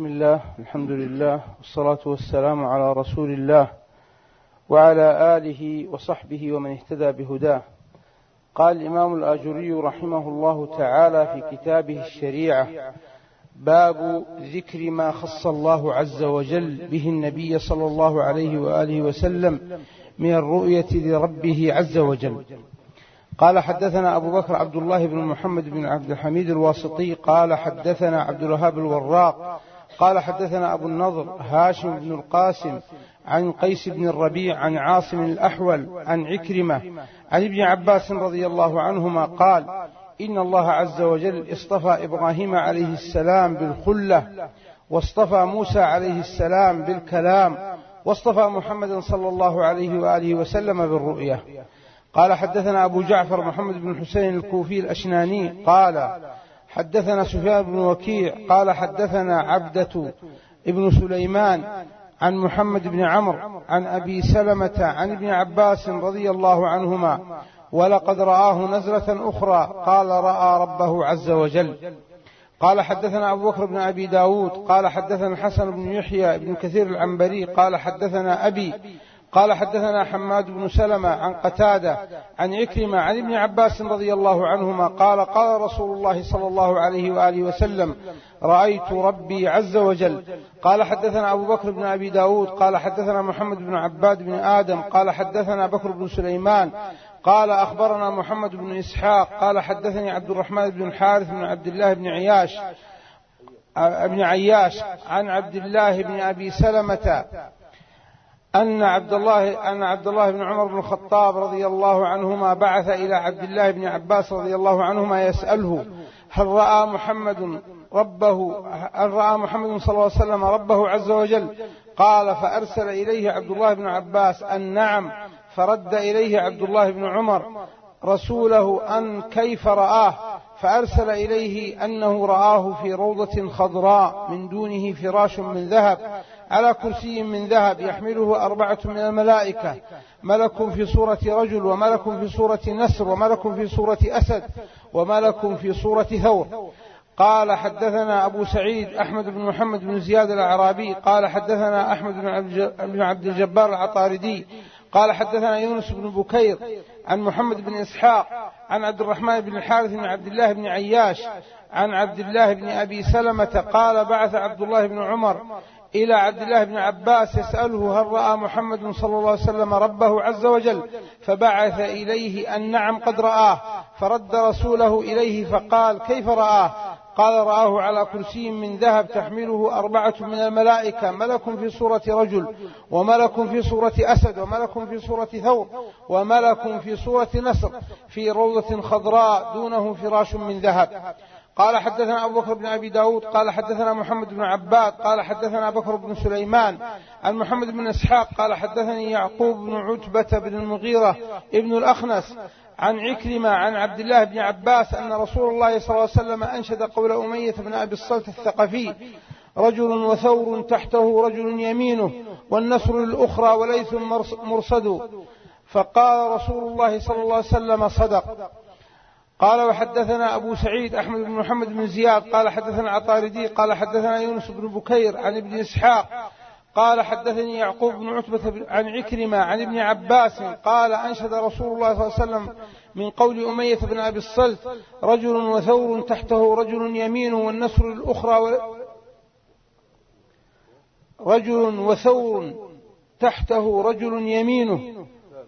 بسم الله، الحمد لله، والصلاة والسلام على رسول الله وعلى آله وصحبه ومن اهتدى بهداه. قال الإمام الآجري رحمه الله تعالى في كتابه الشريعة: باب ذكر ما خص الله عز وجل به النبي صلى الله عليه وآله وسلم من الرؤية لربه عز وجل. قال حدثنا أبو بكر عبد الله بن محمد بن عبد الحميد الواسطي قال حدثنا عبد الوهاب الوراق قال حدثنا أبو النضر هاشم بن القاسم عن قيس بن الربيع عن عاصم الأحول عن عكرمة عن ابن عباس رضي الله عنهما قال: إن الله عز وجل اصطفى إبراهيم عليه السلام بالخلة، واصطفى موسى عليه السلام بالكلام، واصطفى محمد صلى الله عليه وآله وسلم بالرؤية. قال حدثنا أبو جعفر محمد بن حسين الكوفي الأشناني قال حدثنا سفيان بن وكيع قال حدثنا عبدة ابن سليمان عن محمد بن عمرو عن أبي سلمة عن ابن عباس رضي الله عنهما: ولقد رآه نزلة أخرى قال رأى ربه عز وجل. قال حدثنا أبو بكر بن أبي داود قال حدثنا الحسن بن يحيى بن كثير العنبري قال حدثنا أبي قال حدثنا حماد بن سلمة عن قتادة عن عكرمة عن ابن عباس رضي الله عنهما قال: قال رسول الله صلى الله عليه وآله وسلم: رأيت ربي عز وجل. قال حدثنا أبو بكر بن أبي داود قال حدثنا محمد بن عباد بن آدم قال حدثنا بكر بن سليمان قال أخبرنا محمد بن إسحاق قال حدثني عبد الرحمن بن الحارث بن عبد الله بن عياش عن عبد الله بن أبي سلمة أن عبد الله بن عمر بن الخطاب رضي الله عنهما بعث إلى عبد الله بن عباس رضي الله عنهما يسأله: هل رأى محمد صلى الله عليه وسلم ربه عز وجل؟ قال: فأرسل إليه عبد الله بن عباس أن نعم، فرد إليه عبد الله بن عمر رسوله أن كيف رآه، فأرسل إليه أنه رآه في روضة خضراء من دونه فراش من ذهب على كرسي من ذهب يحمله 4 من الملائكة، ملك في صورة رجل، وملك في صورة نسر، وملك في صورة أسد، وملك في صورة ثور. قال حدثنا أبو سعيد أحمد بن محمد بن زياد الأعرابي قال حدثنا أحمد بن عبد الجبار العطاردي قال حدثنا يونس بن بكير عن محمد بن إسحاق عن عبد الرحمن بن الحارث بن عبد الله بن عياش عن عبد الله بن أبي سلمة قال: بعث عبد الله بن عمر إلى عبد الله بن عباس يسأله: هل رأى محمد صلى الله عليه وسلم ربه عز وجل؟ فبعث إليه أن نعم قد رآه، فرد رسوله إليه فقال: كيف رآه؟ قال: رآه على كرسي من ذهب تحمله 4 من الملائكة، ملك في صورة رجل، وملك في صورة أسد، وملك في صورة ثور، وملك في صورة نسر، في روضة خضراء دونه فراش من ذهب. قال حدثنا أبو بكر بن أبي داود قال حدثنا محمد بن عباد قال حدثنا بكر بن سليمان عن محمد بن إسحاق قال حدثني يعقوب بن عتبة بن المغيرة ابن الأخنس عن عكرمة عن عبد الله بن عباس أن رسول الله صلى الله عليه وسلم أنشد قول أمية بن أبي الصلت الثقفي: رجل وثور تحته رجل يمينه، والنصر الأخرى وليث مرصد. فقال رسول الله صلى الله عليه وسلم: صدق. قال وحدثنا أبو سعيد أحمد بن محمد بن زياد قال حدثنا عطاردي قال حدثنا يونس بن بكير عن ابن إسحاق قال حدثني يعقوب بن عتبة عن عكرمة عن ابن عباس قال: أنشد رسول الله صلى الله عليه وسلم من قول أمية بن أبي الصلت: رجل وثور تحته رجل يمينه، والنصر الأخرى رجل وثور تحته رجل يمينه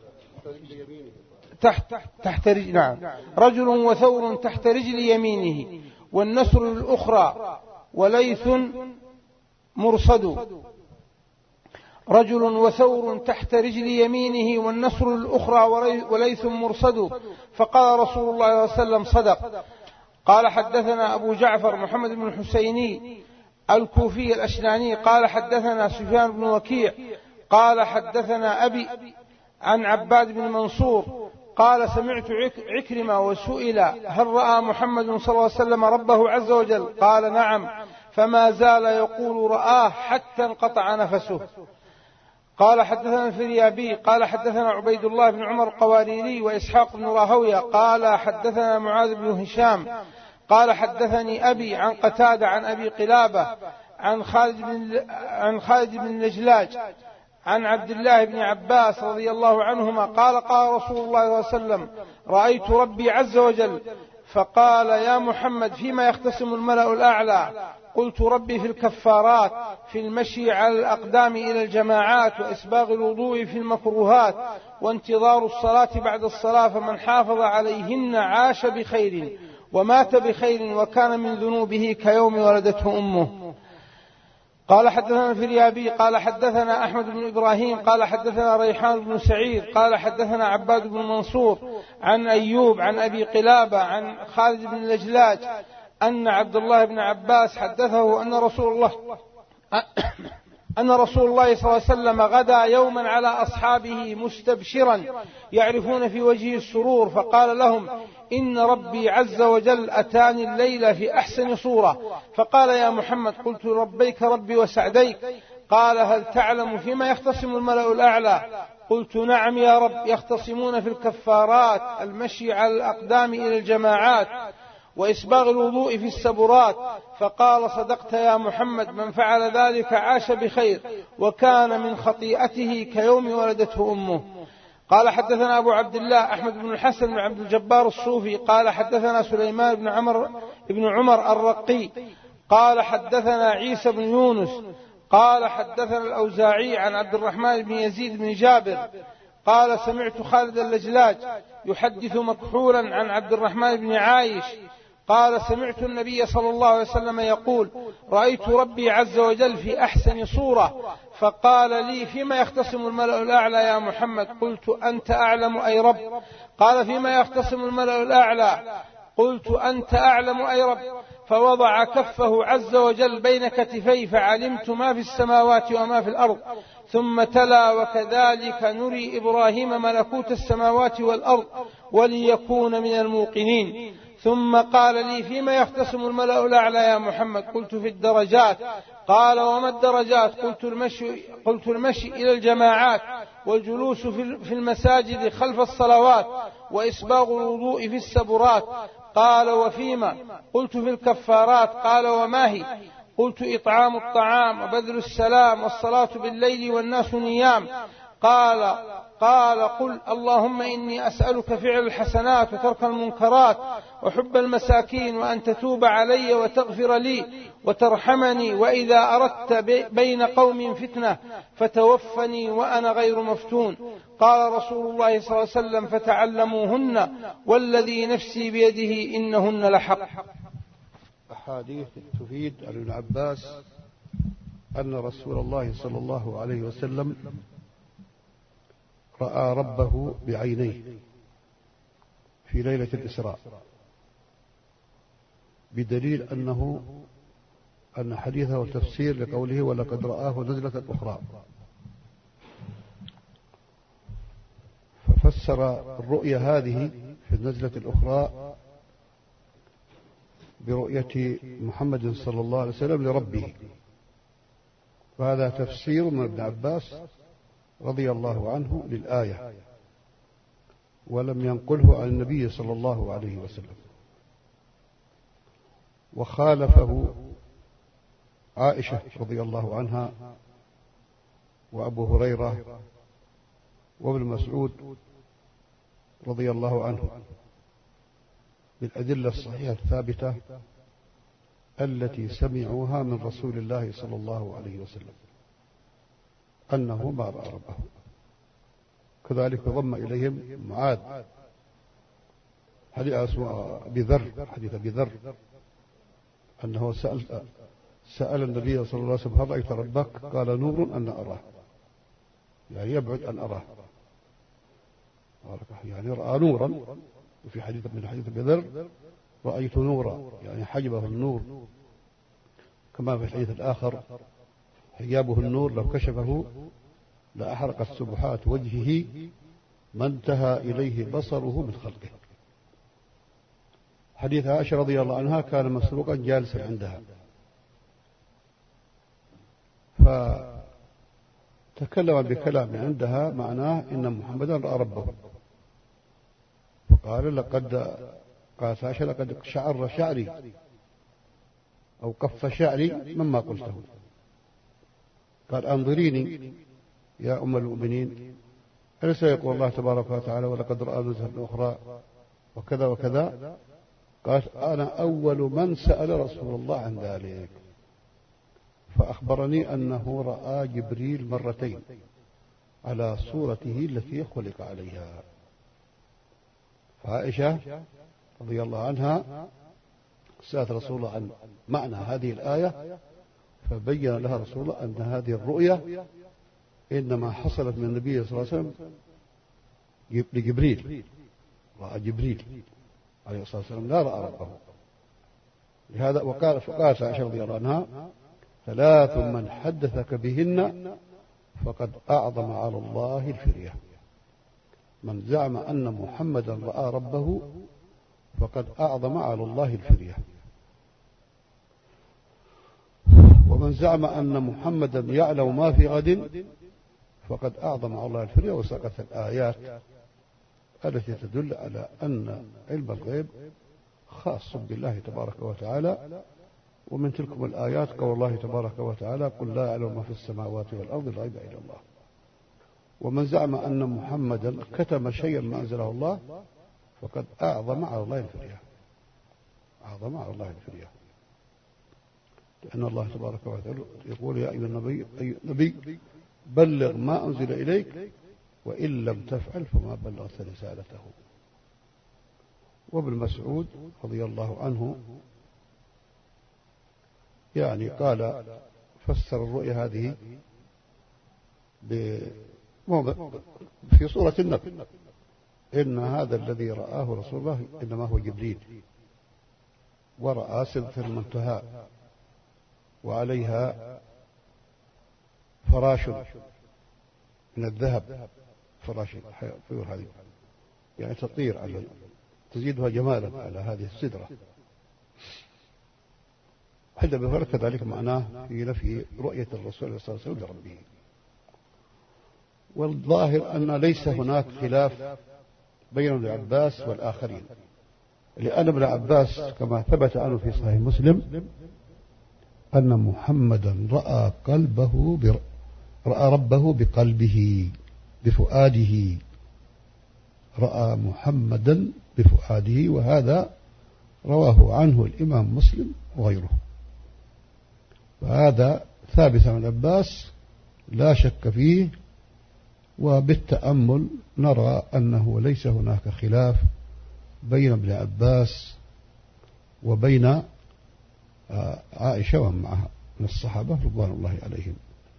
رجل وثور تحت رجل يمينه، والنصر الأخرى وليث مرصد. رجل وثور تحت رجل يمينه، والنصر الأخرى وليث مرصد. فقال رسول الله صلى الله عليه وسلم: صدق. قال حدثنا أبو جعفر محمد بن الحسيني الكوفي الأشناني قال حدثنا سفيان بن وكيع قال حدثنا أبي عن عباد بن منصور قال: سمعت عكرمة وسئل: هل رأى محمد صلى الله عليه وسلم ربه عز وجل؟ قال: نعم، فما زال يقول رآه حتى انقطع نفسه. قال حدثنا الفريابي قال حدثنا عبيد الله بن عمر القواريري وإسحاق بن راهوية قال حدثنا معاذ بن هشام قال حدثني أبي عن قتادة عن أبي قلابة عن خالد بن اللجلاج عن عبد الله بن عباس رضي الله عنهما قال قال رسول الله صلى الله عليه وسلم: رأيت ربي عز وجل فقال: يا محمد فيما يختصم الملأ الأعلى؟ قلت: ربي في الكفارات، في المشي على الأقدام إلى الجماعات، وإسباغ الوضوء في المكروهات، وانتظار الصلاة بعد الصلاة، فمن حافظ عليهن عاش بخير ومات بخير وكان من ذنوبه كيوم ولدته أمه. قال حدثنا الفريابي قال حدثنا أحمد بن إبراهيم قال حدثنا ريحان بن سعيد قال حدثنا عباد بن منصور عن أيوب عن أبي قلابة عن خالد بن اللجلاج أن عبد الله بن عباس حدثه أن رسول الله صلى الله عليه وسلم غدا يوما على أصحابه مستبشرا يعرفون في وجهه السرور، فقال لهم: إن ربي عز وجل أتاني الليلة في أحسن صورة. فقال: يا محمد. قلت: ربيك ربي وسعديك. قال: هل تعلم فيما يختصم الملأ الأعلى؟ قلت: نعم يا رب، يختصمون في الكفارات، المشي على الأقدام إلى الجماعات، وإسباغ الوضوء في السبرات. فقال: صدقت يا محمد، من فعل ذلك عاش بخير وكان من خطيئته كيوم ولدته أمه. قال حدثنا أبو عبد الله أحمد بن الحسن بن عبد الجبار الصوفي قال حدثنا سليمان بن عمر الرقي قال حدثنا عيسى بن يونس قال حدثنا الأوزاعي عن عبد الرحمن بن يزيد بن جابر قال: سمعت خالد اللجلاج يحدث مكحولا عن عبد الرحمن بن عايش قال: سمعت النبي صلى الله عليه وسلم يقول: رأيت ربي عز وجل في أحسن صورة. فقال لي: فيما يختصم الملأ الأعلى يا محمد؟ قلت: أنت أعلم أي رب. قال: فيما يختصم الملأ الأعلى؟ قلت: أنت أعلم أي رب. فوضع كفه عز وجل بين كتفي فعلمت ما في السماوات وما في الأرض. ثم تلا: وكذلك نري إبراهيم ملكوت السماوات والأرض وليكون من الموقنين. ثم قال لي: فيما يختصم الملأ الأعلى يا محمد؟ قلت: في الدرجات. قال: وما الدرجات؟ قلت: المشي إلى الجماعات، والجلوس في المساجد خلف الصلوات، وإسباغ الوضوء في السبرات. قال: وفيما؟ قلت: في الكفارات. قال: وما هي؟ قلت: إطعام الطعام، وبذل السلام، والصلاة بالليل والناس نيام. قال: قل: اللهم إني أسألك فعل الحسنات وترك المنكرات وحب المساكين، وأن تتوب علي وتغفر لي وترحمني، وإذا أردت بين قوم فتنة فتوفني وأنا غير مفتون. قال رسول الله صلى الله عليه وسلم: فتعلموهن والذي نفسي بيده إنهن لحق. أحاديث تفيد عن ابن عباس أن رسول الله صلى الله عليه وسلم رأى ربه بعينيه في ليلة الإسراء، بدليل أن حديثه تفسير لقوله: ولقد رآه نزلة أخرى. ففسر الرؤيا هذه في النزلة الأخرى برؤية محمد صلى الله عليه وسلم لربه، وهذا تفسير من ابن عباس رضي الله عنه للآية، ولم ينقله عن النبي صلى الله عليه وسلم. وخالفه عائشة رضي الله عنها وأبو هريرة وابن مسعود رضي الله عنه بالأدلة الصحيحة الثابتة التي سمعوها من رسول الله صلى الله عليه وسلم أنه ما رأى ربه. كذلك ضم إليهم معاذ حديث أبي ذر أنه سأل النبي صلى الله عليه وسلم: هل رأيت ربك؟ قال: نور أن أراه، يعني يبعد أن أراه، يعني رأى نورا. وفي حديث من حديث أبي ذر: رأيت نورا، يعني حجبه النور، كما في الحديث الآخر: حجابه النور لو كشفه لأحرقت سبحات وجهه ما انتهى إليه بصره من خلقه. حديث عائشة رضي الله عنها: كان مسروقا جالسا عندها، فتكلم بكلام عندها معناه إن محمدا رأى ربه، فقال: قالت عائشة: لقد شعر شعري أو قف شعري مما قلته. قال أنظريني يا أم المؤمنين، أليس يقول الله تبارك وتعالى ولقد رأى نزهة أخرى وكذا وكذا؟ قالت أنا أول من سأل رسول الله عن ذلك، فأخبرني أنه رأى جبريل مرتين على صورته التي خلق عليها. فعائشة رضي الله عنها سألت رسول الله عن معنى هذه الآية، فبين لها رسول الله أن هذه الرؤية إنما حصلت من النبي صلى الله عليه وسلم لجبريل، رأى جبريل عليه الصلاة والسلام لا رأى ربه. لهذا فقالت عائشة رضي الله عنها: ثلاث من حدثك بهن فقد أعظم على الله الفرية: من زعم أن محمدا رأى ربه فقد أعظم على الله الفرية، ومن زعم أن محمدا يعلم ما في غد فقد أعظم على الله الفرية. وسقط الآيات التي تدل على أن علم الغيب خاص بالله تبارك وتعالى. ومن تلكم الآيات قول الله تبارك وتعالى: قل لا يعلم ما في السماوات والأرض الغيب إلا الله. ومن زعم أن محمدا كتم شيئا ما أنزله الله فقد أعظم على الله الفرية، أعظم على الله الفرية، لأن الله تبارك وتعالى يقول: يا أيها النبي بلغ ما أنزل إليك وإن لم تفعل فما بلغت رسالته. وابن مسعود رضي الله عنه يعني قال فسر الرؤيا هذه في صورة النبي: إن هذا الذي رآه رسول الله إنما هو جبريل، ورأى سدرة المنتهى وعليها فراش من الذهب، فراش الطيور هذه يعني تطير على تزيدها جمالا على هذه السدرة. حتى بفرق كذلك معناه في نفي رؤية الرسول صلى الله عليه وسلم لربه. والظاهر أن ليس هناك خلاف بين ابن عباس والآخرين، لأن ابن عباس كما ثبت عنه في صحيح مسلم أن محمدا رأى ربه بقلبه بفؤاده، رأى محمدا بفؤاده، وهذا رواه عنه الإمام مسلم وغيره. فهذا ثابت عن عباس لا شك فيه، وبالتأمل نرى أنه ليس هناك خلاف بين ابن عباس وبين عائشة ومن معها من الصحابة رضوان الله عليهم.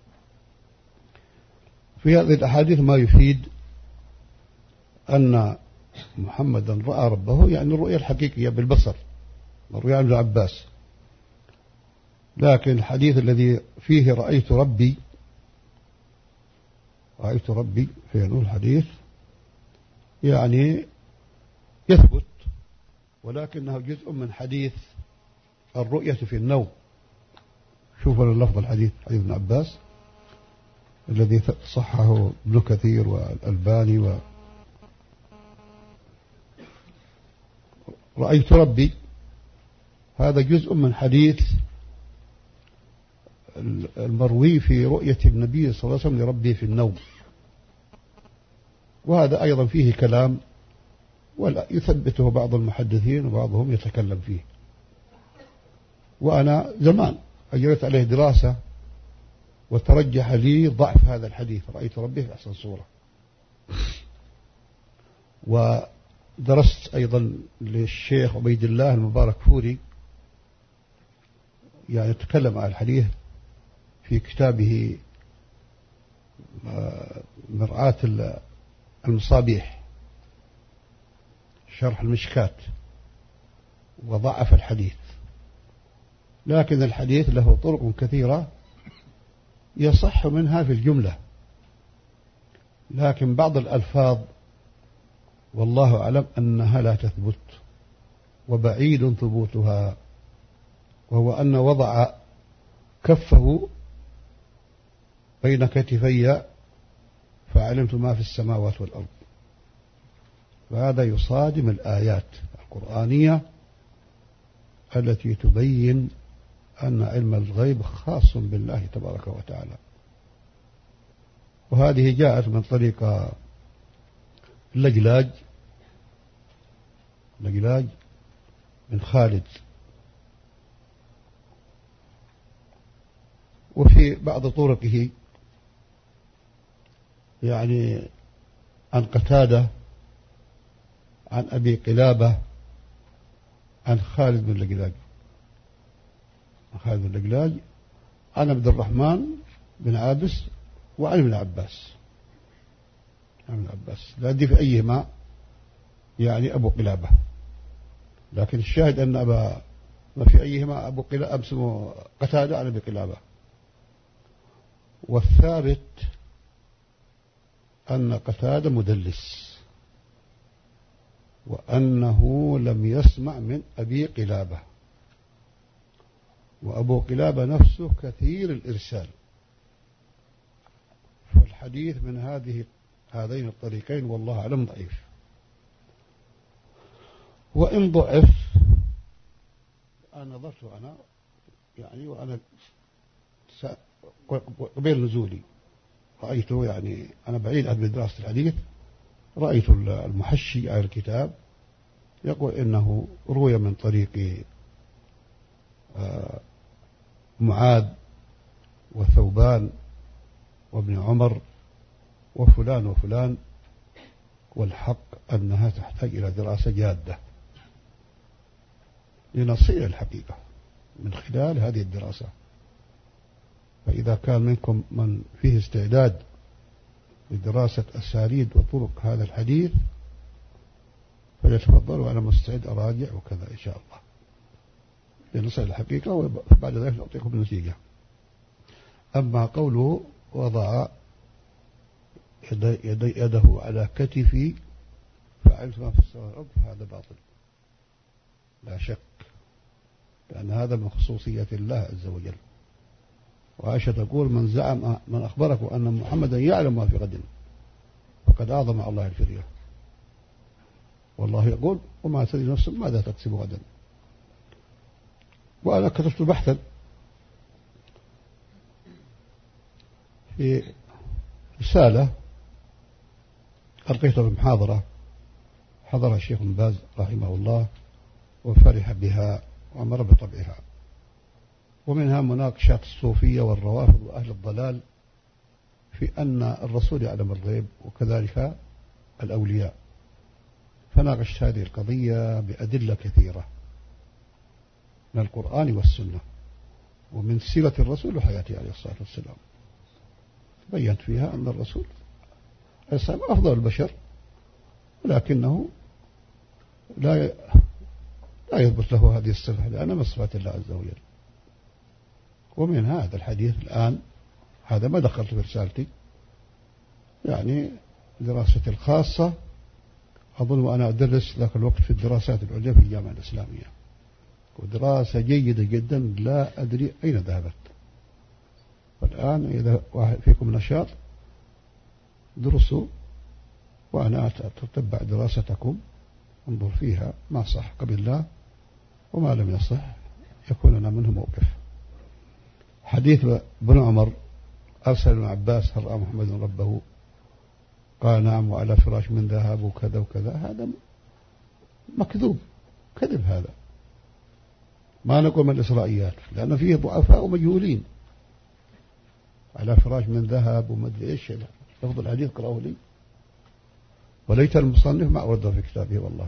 في هذه الأحاديث ما يفيد أن محمدا رأى ربه، يعني الرؤية الحقيقية بالبصر، الرؤيا عن ابن عباس. لكن الحديث الذي فيه رأيت ربي في هذا الحديث يعني يثبت، ولكنه جزء من حديث الرؤية في النوم. شوفوا اللفظ الحديث، حديث ابن عباس الذي صححه ابن كثير والألباني. رأيت ربي هذا جزء من حديث المروي في رؤية النبي صلى الله عليه وسلم لربه في النوم، وهذا أيضا فيه كلام ولا يثبته بعض المحدثين وبعضهم يتكلم فيه. وأنا زمان أجريت عليه دراسة وترجح لي ضعف هذا الحديث رأيت ربي في أحسن صورة. ودرست أيضا للشيخ عبيد الله المبارك فوري، يعني تكلم عن الحديث في كتابه مرآة المصابيح شرح المشكات، وضعف الحديث. لكن الحديث له طرق كثيرة يصح منها في الجملة، لكن بعض الألفاظ والله أعلم أنها لا تثبت وبعيد ثبوتها، وهو أن وضع كفه بين كتفي فعلمت ما في السماوات والأرض. فهذا يصادم الآيات القرآنية التي تبين أن علم الغيب خاص بالله تبارك وتعالى، وهذه جاءت من طريق اللجلاج من خالد. وفي بعض طرقه يعني عن قتادة عن أبي قلابة عن خالد بن لجلاج عن عبد الرحمن بن عابس وعن ابن عباس. لا أدري في أيهما يعني أبو قلابة، لكن الشاهد أن ما في أيهما أبو قلابة اسمه قتادة عن أبي قلابة. والثابت أن قتادة مدلس، وأنه لم يسمع من أبي قلابة، وأبو قلابة نفسه كثير الإرسال، فالحديث من هذين الطريقين والله أعلم ضعيف. وإن ضعف أنا نظرت يعني وأنا قبيل نزولي رأيته، يعني أنا بعيد عن دراسة الحديث، رأيت المحشي على الكتاب يقول إنه روي من طريق معاذ وثوبان وابن عمر وفلان وفلان، والحق أنها تحتاج إلى دراسة جادة لنصل الحقيقة من خلال هذه الدراسة. فإذا كان منكم من فيه استعداد لدراسة أساليب وطرق هذا الحديث فليتفضلوا، أنا مستعد أراجع وكذا إن شاء الله لنصل الحقيقة، وبعد ذلك نعطيكم النتيجة. أما قوله وضع يده على كتفي فعلت ما في السماء والأرض، هذا باطل لا شك، لأن هذا من خصوصية الله عز وجل. وعائشة تقول من أخبرك أن محمدا يعلم ما في غد فقد أعظم على الله الفرية. والله يقول وما تدري نفس ماذا تكسب غدا. وأنا كتبت بحثا في رسالة ألقيتها بمحاضرة حضرها الشيخ بن باز رحمه الله وفرح بها وأمر بطبعها، ومنها مناقشات الصوفية والروافض وأهل الضلال في أن الرسول يعلم الغيب وكذلك الأولياء، فناقشت هذه القضية بأدلة كثيرة من القرآن والسنة ومن سيرة الرسول وحياته عليه الصلاة والسلام. بيّنت فيها أن الرسول عليه السلام أفضل البشر، ولكنه لا يثبت له هذه الصفة لأنها من صفات الله عز وجل. ومن هذا الحديث الآن هذا ما دخلت في رسالتي، يعني دراستي الخاصة أظن وأنا أدرس ذاك الوقت في الدراسات العليا في الجامعة الإسلامية، ودراسة جيدة جدا لا أدري أين ذهبت. والآن إذا واحد فيكم نشاط درسوا، وأنا أتتبع دراستكم انظر فيها ما صح قبل الله وما لم يصح يكون لنا منه موقف. حديث ابن عمر أرسل ابن عباس هل رأى محمد ربه قال نعم وعلى فراش من ذهب وكذا وكذا، هذا مكذوب كذب، هذا ما نقول من الإسرائيليات لأن فيه ضعفاء ومجهولين. على فراش من ذهب ومدري إيش، لفظ الحديث قرأه لي وليت المصنف ما أورده في كتابه والله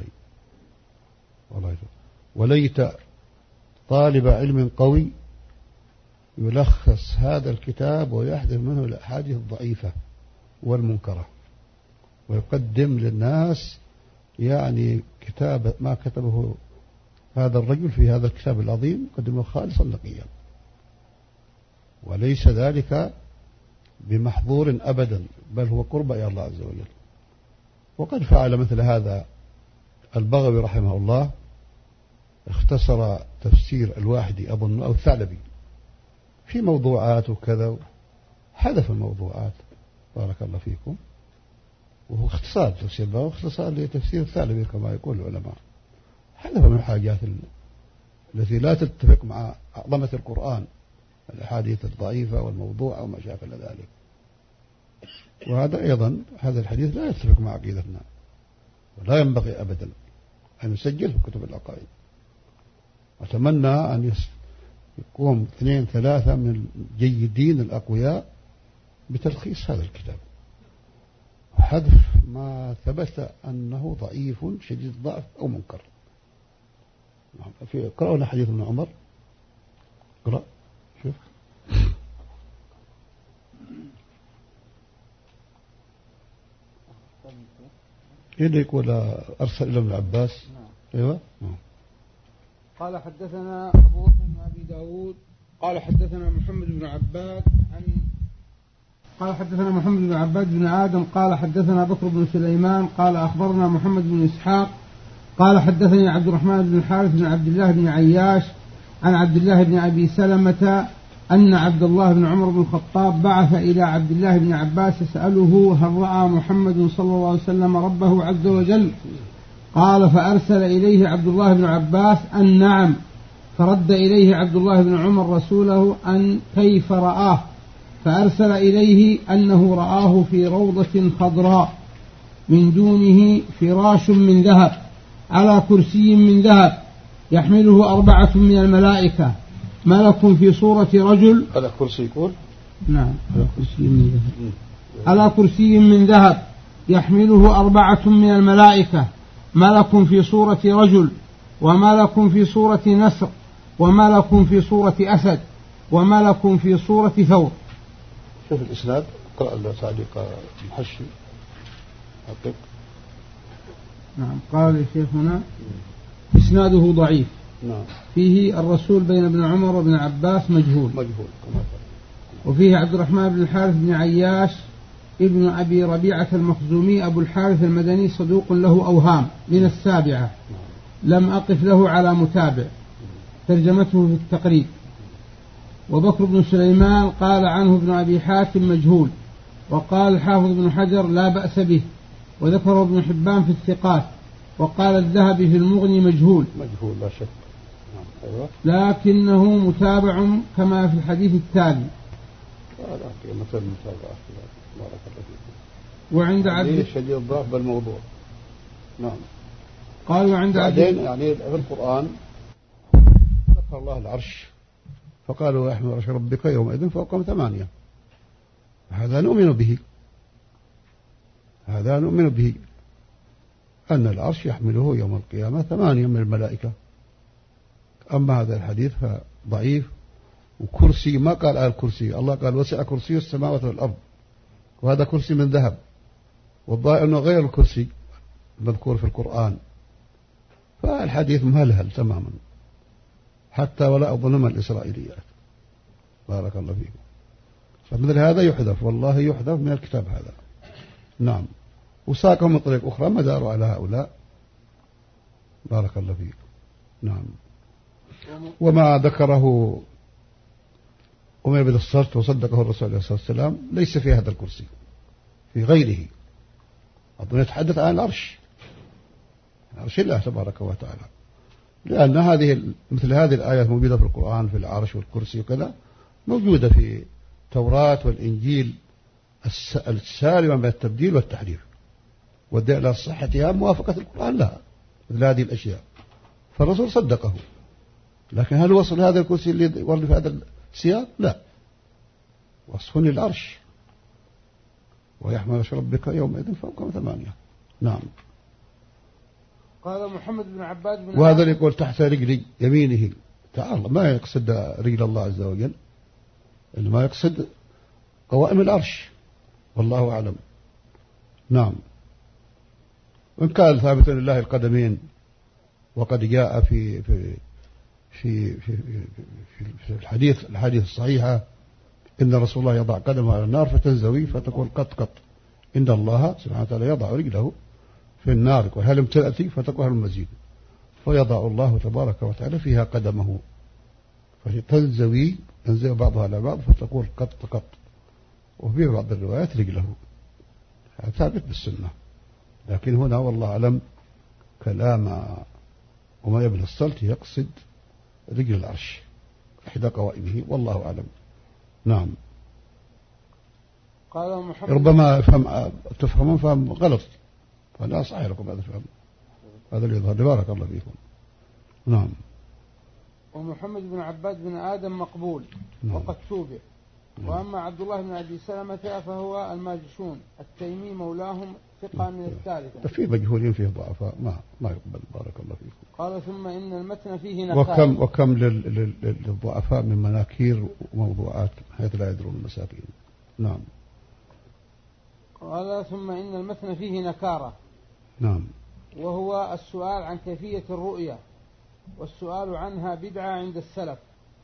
وليت طالب علم قوي يلخص هذا الكتاب ويحذف منه الأحاديث الضعيفة والمنكرة ويقدم للناس يعني كتاب ما كتبه هذا الرجل في هذا الكتاب العظيم، قدمه خالصا نقيا، وليس ذلك بمحظور أبدا، بل هو قرب إلى الله عز وجل. وقد فعل مثل هذا البغوي رحمه الله، اختصر تفسير الواحدي أظن أو الثعلبي في موضوعات وكذا، حذف الموضوعات بارك الله فيكم، وهو اختصار تفسير البغوي اختصار لتفسير الثعلبي كما يقول العلماء، حذف من الحاجات التي لا تتفق مع عظمة القرآن، الأحاديث الضعيفة والموضوع أو ما شابه ذلك. وهذا أيضا هذا الحديث لا يتفق مع عقيدتنا، ولا ينبغي أبدا أن يسجل في كتب العقائد. أتمنى أن يقوم 2 3 من الجيدين الأقوياء بتلخيص هذا الكتاب، حذف ما ثبت أنه ضعيف شديد الضعف أو منكر. قرأنا حديث ابن عمر، قرأ شوف إذا يقول أرسل إلى ابن عباس. أيوة. قال حدثنا أبو بكر بن أبي داود قال حدثنا محمد بن عباد قال حدثنا محمد بن عباد بن آدم قال حدثنا بكر بن سليمان قال أخبرنا محمد بن إسحاق قال حدثني عبد الرحمن بن الحارث بن عبد الله بن عياش عن عبد الله بن أبي سلمة أن عبد الله بن عمر بن الخطاب بعث إلى عبد الله بن عباس يسأله هل رأى محمد صلى الله عليه وسلم ربه عز وجل؟ قال فأرسل إليه عبد الله بن عباس أن نعم، فرد إليه عبد الله بن عمر رسوله أن كيف رآه، فأرسل إليه أنه رآه في روضة خضراء من دونه فراش من ذهب على كرسي من ذهب يحمله 4 من الملائكة، ملك في صورة رجل. على كرسي يقول؟ نعم، على كرسي من ذهب. على كرسي من ذهب يحمله 4 من الملائكة، ملك في صورة رجل، وملك في صورة نسر، وملك في صورة أسد، وملك في صورة ثور. شوف الإسناد، قرأ تعليق المحشي حقق. نعم، قال الشيخ هنا إسناده ضعيف. نعم. فيه الرسول بين ابن عمر وابن عباس مجهول. وفيه عبد الرحمن بن الحارث بن عياش ابن أبي ربيعة المخزومي أبو الحارث المدني صدوق له أوهام من 7، لم أقف له على متابع، ترجمته في التقريب. وبكر بن سليمان قال عنه ابن أبي حاتم مجهول، وقال الحافظ بن حجر لا بأس به، وذكره ابن حبان في الثقات، وقال الذهبي في المغني مجهول لا شك. أيوة. لكنه متابع كما في الحديث التالي. مثل متابعة. وعند عبد شديد الضعف بالموضوع. نعم. قال وعند عبد يعني في القرآن ذكر الله العرش فقالوا يحمل عرش ربك يومئذ فوقهم 8. هذا نؤمن به أن العرش يحمله يوم القيامة 8 من الملائكة. أما هذا الحديث فضعيف. وكرسي ما قال على الكرسي، الله قال وسع كرسي السماوات والأرض، وهذا كرسي من ذهب، والظاهر أنه غير الكرسي المذكور في القرآن. فالحديث مهلهل تماما، حتى ولا أظن من الإسرائيليات. بارك الله فيكم. فمثل هذا يحذف، والله يحذف من الكتاب هذا. نعم. وساقهم من طريق أخرى ما داروا على هؤلاء. بارك الله فيكم. نعم. وما ذكره أمير بن الصلت وصدقه الرسول عليه الصلاة والسلام ليس في هذا الكرسي، في غيره. أظن يتحدث عن العرش الله تبارك وتعالى، لأن مثل هذه الآيات موجودة في القرآن في العرش والكرسي وكذا، موجودة في التوراة والإنجيل السالمة من التبديل والتحريف، والدليل على صحتها موافقة القرآن لها مثل هذه الأشياء، فالرسول صدقه. لكن هل وصل هذا الكرسي اللي ورد في هذا السياق؟ لا، وصف للعرش ويحمل عرش ربك يومئذ فوقهم 8. نعم. قال محمد بن عباد بن وهذا اللي يقول تحت رجل يمينه تعالى ما يقصد رجل الله عز وجل، إنما يقصد قوائم العرش، والله أعلم. نعم. وإن كان ثابتا لله القدمين، وقد جاء في في في في في الحديث الصحيحة إن رسول الله يضع قدمه على النار فتنزوي فتقول قط قط، إن الله سبحانه وتعالى يضع رجله في النار وهل امتلأت فتقول هل المزيد، فيضع الله تبارك وتعالى فيها قدمه فتنزوي ينزوي بعضها على بعض فتقول قط قط. وفي بعض الروايات رجله، ثابت بالسنة. لكن هنا والله أعلم كلام أمية بن الصلت يقصد رجل العرش إحدى قوائمه، والله أعلم. نعم. قال محمد ربما تفهمون فهم غلط، فلا صحيح لكم هذا الفهم، هذا اللي يظهر. بارك الله فيكم. نعم. ومحمد بن عباد بن آدم مقبول وقد توبع. وأما عبد الله بن أبي سلمة فهو الماجشون التيمي مولاهم ثقة من الثالثة. في مجهولين فيه ضعفاء ما يقبل. بارك الله فيكم. قال ثم إن المتن فيه نكال. وكم للضعفاء من مناكير وموضوعات حيث لا يدرون المساكين. نعم. قال ثم إن المتن فيه نكارة. نعم. وهو السؤال عن كيفية الرؤية، والسؤال عنها بدعة عند السلف.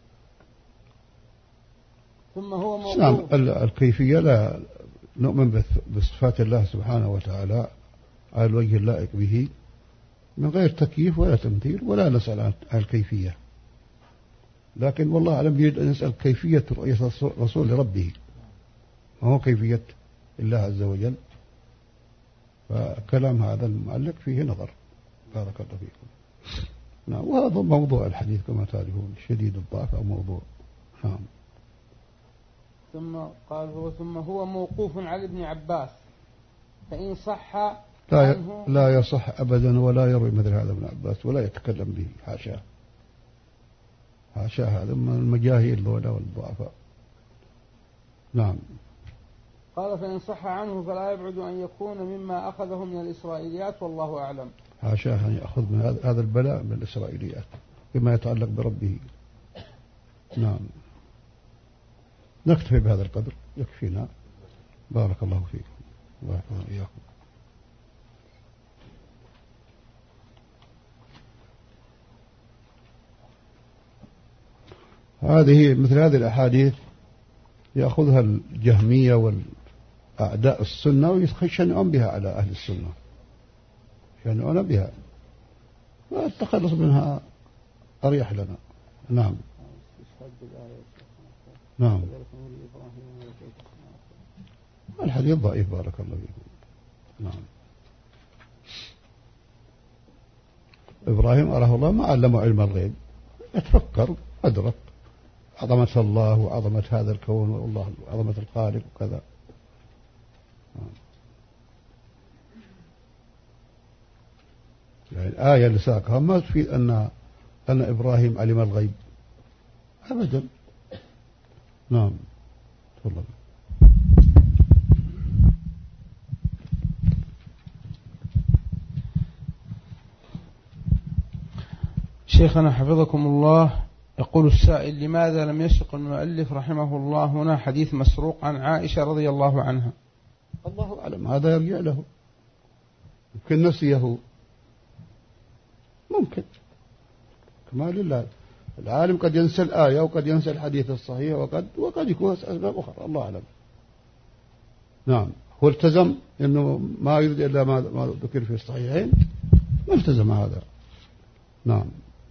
ثم هو موضوع. نعم. الكيفية لا نؤمن بصفات الله سبحانه وتعالى على الوجه اللائق به من غير تكييف ولا تمثيل، ولا نسأل عن الكيفية. لكن والله أعلم يريد أن يسأل كيفية رؤية الرسول لربه، ما هو كيفية الله عز وجل. فكلام هذا المعلق فيه نظر. بارك الله فيكم. نعم. وهذا موضوع الحديث كما تعرفون شديد الضعف أو موضوع. نعم. ثم قال ثم هو موقوف على ابن عباس، فإن صح لا يصح أبدا، ولا يروي مثل هذا ابن عباس ولا يتكلم به. حاشاه حاشاه، هذا من المجاهيل والضعفاء. نعم. قال فإن صح عنه فلا يبعد أن يكون مما أخذه من الإسرائيليات، والله أعلم. حاشاه أن يأخذ من هذا البلاء من الإسرائيليات فيما يتعلق بربه. نعم. نكتفي بهذا القدر يكفينا. بارك الله فيكم. الله يحفظنا إياكم. مثل هذه الأحاديث يأخذها الجهمية والأعداء السنة ويشنعون بها على أهل السنة، يشنعون بها، والتخلص منها أريح لنا. نعم. نعم. الحديث ضعيف. بارك الله فيكم. نعم. إبراهيم أراه الله ما علمه علم الغيب، يتفكر أدرك عظمة الله وعظمة هذا الكون والله وعظمة الخالق وكذا. يعني الآية اللي ساقها ما تفيد أن إبراهيم علم الغيب أبدا. نعم. تفضل. شيخنا حفظكم الله، يقول السائل: لماذا لم يسق المؤلف رحمه الله هنا حديث مسروق عن عائشة رضي الله عنها؟ الله أعلم، هذا يرجع له، يمكن نسيه، ممكن، كما لله. العالم قد ينسى الآية وقد ينسى الحديث الصحيح وقد يكون أسباب أخرى، الله أعلم. نعم. هو التزم أنه ما يريد إلا ما ذكر في الصحيحين، ما التزم هذا. نعم.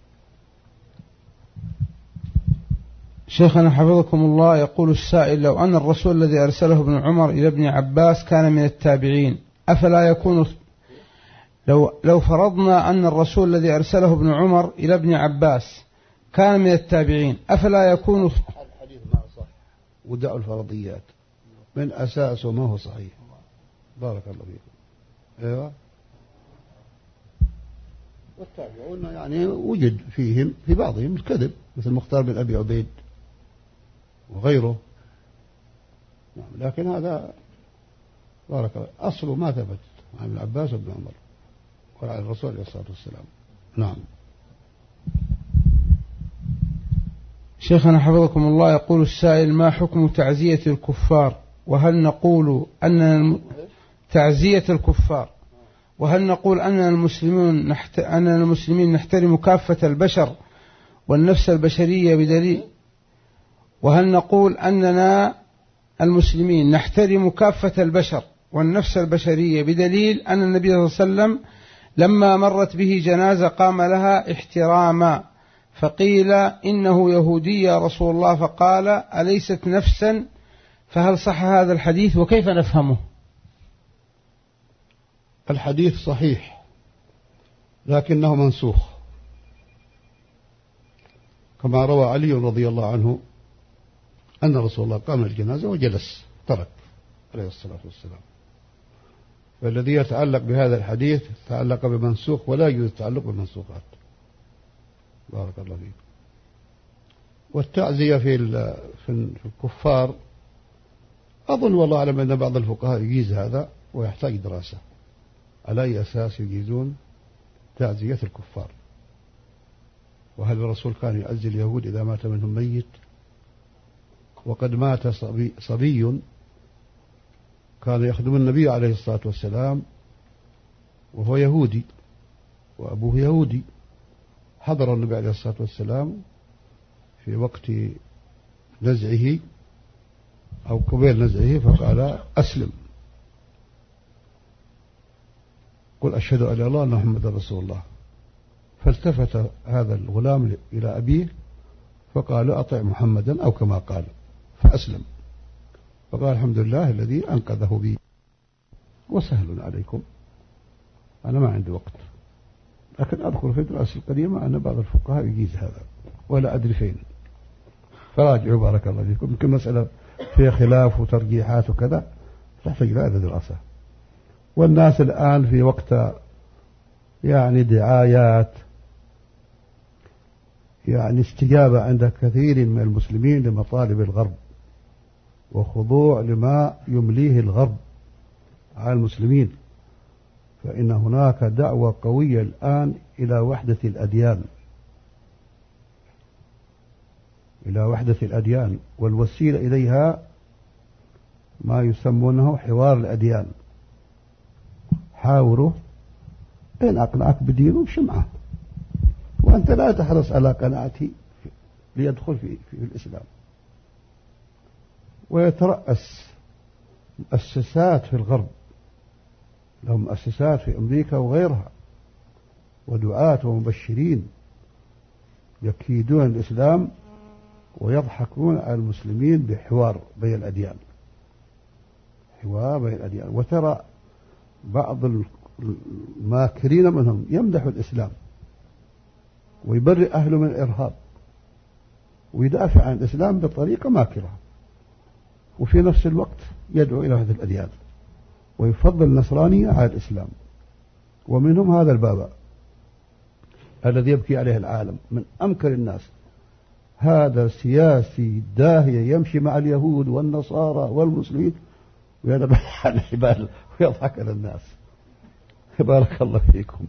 شيخنا حفظكم الله، يقول السائل: لو أن الرسول الذي أرسله ابن عمر إلى ابن عباس كان من التابعين أفلا يكون، لو فرضنا أن الرسول الذي أرسله ابن عمر إلى ابن عباس كان من التابعين أفلا يكون؟ الحديث ما صح، ودع الفرضيات من أساسه ما هو صحيح. بارك الله فيكم. أيوة. والتابعون يعني وجد فيهم في بعضهم الكذب، مثل مختار بن أبي عبيد وغيره. نعم. لكن هذا بارك الله أصله ما ثبت عن ابن عباس وابن عمر ولا عن الرسول عليه الصلاة والسلام. نعم. شيخنا حفظكم الله، يقول السائل: ما حكم تعزية الكفار؟ وهل نقول أن تعزية الكفار، وهل نقول أننا المسلمين نحترم كافة البشر والنفس البشرية بدليل، وهل نقول أننا المسلمين نحترم كافة البشر والنفس البشرية بدليل أن النبي صلى الله عليه وسلم لما مرت به جنازة قام لها احتراما، فقيل إنه يهودي يا رسول الله، فقال: أليست نفسا؟ فهل صح هذا الحديث وكيف نفهمه؟ الحديث صحيح لكنه منسوخ، كما روى علي رضي الله عنه أن رسول الله قام الجنازة وجلس ترك عليه الصلاة والسلام. فالذي يتعلق بهذا الحديث تعلق بمنسوخ، ولا يجوز التعلق بالمنسوخات. بارك الله فيك. والتعزية في الكفار أظن والله أعلم أن بعض الفقهاء يجيز هذا ويحتاج دراسة على أي أساس يجيزون تعزية الكفار. وهل الرسول كان يعزي اليهود إذا مات منهم ميت؟ وقد مات صبي كان يخدم النبي عليه الصلاة والسلام وهو يهودي وأبوه يهودي، حضر النبي عليه الصلاة والسلام في وقت نزعه أو قبيل نزعه فقال أسلم، قل أشهد أن لا إله إلا الله محمد رسول الله. فالتفت هذا الغلام إلى أبيه فقال أطع محمدا أو كما قال، فأسلم. فقال الحمد لله الذي أنقذه بي وسهل عليكم، أنا ما عندي وقت. لكن أذكر في الدراسة القديمة أن بعض الفقهاء يجيز هذا ولا أدري فين، فراجعوا بارك الله فيكم. يمكن مسألة فيها خلاف وترجيحات وكذا تحتاج إلى هذا دراسة. والناس الآن في وقت يعني دعايات، يعني استجابة عند كثير من المسلمين لمطالب الغرب وخضوع لما يمليه الغرب على المسلمين. فإن هناك دعوة قوية الآن إلى وحدة الأديان، إلى وحدة الأديان، والوسيلة إليها ما يسمونه حوار الأديان. حاوروا إن أقنعك بدينه امشي معه، وأنت لا تحرص على قناعته ليدخل في الإسلام. ويترأس مؤسسات في الغرب، لهم مؤسسات في أمريكا وغيرها، ودعاة ومبشرين يكيدون الإسلام ويضحكون على المسلمين بحوار بين الأديان، حوار بين الأديان. وترى بعض الماكرين منهم يمدح الإسلام ويبرئ أهله من الإرهاب ويدافع عن الإسلام بطريقة ماكرة، وفي نفس الوقت يدعو إلى وحدة الأديان ويفضل النصرانية على الإسلام. ومنهم هذا البابا الذي يبكي عليه العالم من أمكر الناس، هذا سياسي داهية يمشي مع اليهود والنصارى والمسلمين ويذبح عن الحبال ويضحك على الناس. بارك الله فيكم.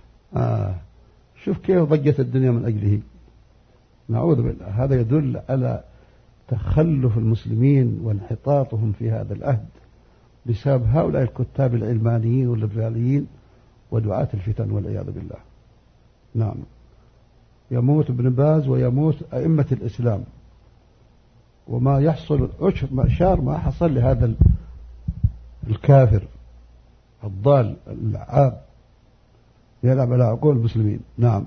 شوف كيف ضجت الدنيا من أجله. نعوذ بالله. هذا يدل على تخلف المسلمين وانحطاطهم في هذا العهد بسبب هؤلاء الكتاب العلمانيين والليبراليين ودعاة الفتن والعياذ بالله. نعم، يموت ابن باز ويموت أئمة الإسلام، وما يحصل شار ما حصل لهذا الكافر الضال اللعاب يلعب على عقول المسلمين. نعم.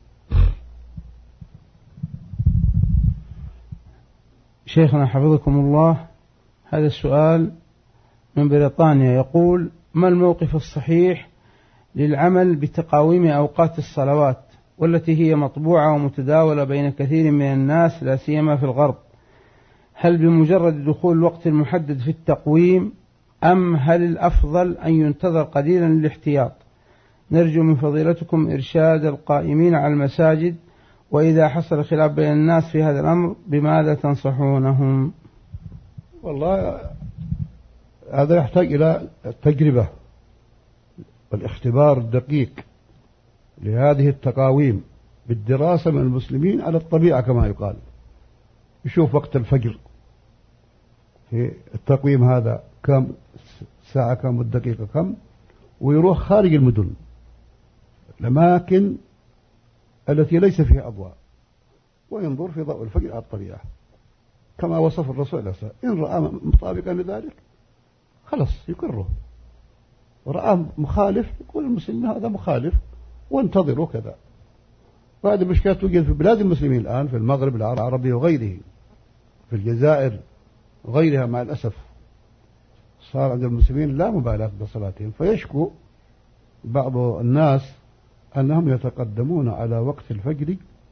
شيخنا حفظكم الله، هذا السؤال من بريطانيا يقول: ما الموقف الصحيح للعمل بتقاويم أوقات الصلوات والتي هي مطبوعة ومتداولة بين كثير من الناس لا سيما في الغرب؟ هل بمجرد دخول الوقت المحدد في التقويم، أم هل الأفضل أن ينتظر قليلا للاحتياط؟ نرجو من فضيلتكم إرشاد القائمين على المساجد، وإذا حصل خلاف بين الناس في هذا الأمر بماذا تنصحونهم؟ والله هذا يحتاج إلى التجربة والاختبار الدقيق لهذه التقاويم بالدراسة من المسلمين على الطبيعة كما يقال. يشوف وقت الفجر في التقويم هذا كم ساعة، كم الدقيقة كم، ويروح خارج المدن الأماكن التي ليس فيها أضواء وينظر في ضوء الفجر على الطبيعة كما وصف الرسول عليه الصلاة والسلام. إن رأى مطابقا لذلك خلص يكره، ورأى مخالف يقول المسلمين هذا مخالف وانتظروا كذا. وهذه المشكلة توجد في بلاد المسلمين الآن، في المغرب العربي وغيره، في الجزائر وغيرها. مع الأسف صار عند المسلمين لا مبالاة بصلاتهم، فيشكو بعض الناس أنهم يتقدمون على وقت الفجر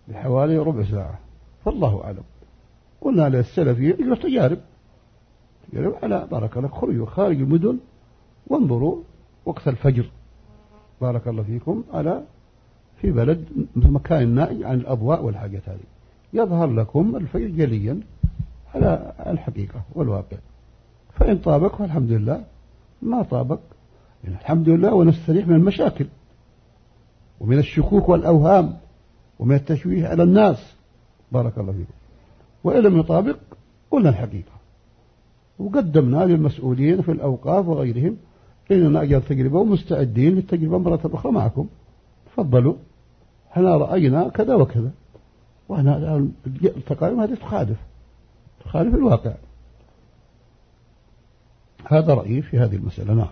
بحوالي ربع ساعة، فالله أعلم. قلنا للسلفيين يجروا تجارب على بارك الله خرجوا خارج المدن وانظروا وقت الفجر بارك الله فيكم على في بلد مكان نائي عن الأضواء والحاجات هذه، يظهر لكم الفجر جليا على الحقيقة والواقع. فإن طابق فالحمد لله، ما طابق يعني الحمد لله ونستريح من المشاكل ومن الشكوك والأوهام ومن التشويه على الناس بارك الله فيكم. وإن لم يطابق قلنا الحقيقة وقدمنا للمسؤولين في الأوقاف وغيرهم إننا أجل تجربة ومستعدين للتجربة مرة أخرى معكم، تفضلوا احنا رأينا كذا وكذا، وأنا التقارير هذه تخالف الواقع. هذا رأيي في هذه المسألة. نعم.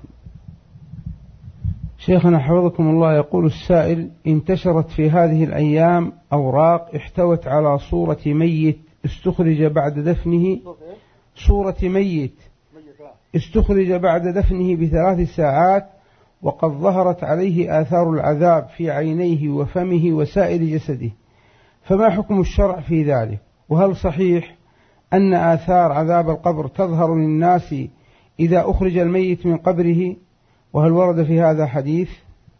شيخنا حفظكم الله، يقول السائل: انتشرت في هذه الأيام أوراق احتوت على صورة ميت استخرج بعد دفنه ب3 ساعات، وقد ظهرت عليه آثار العذاب في عينيه وفمه وسائر جسده، فما حكم الشرع في ذلك؟ وهل صحيح أن آثار عذاب القبر تظهر للناس إذا أخرج الميت من قبره؟ وهل ورد في هذا حديث؟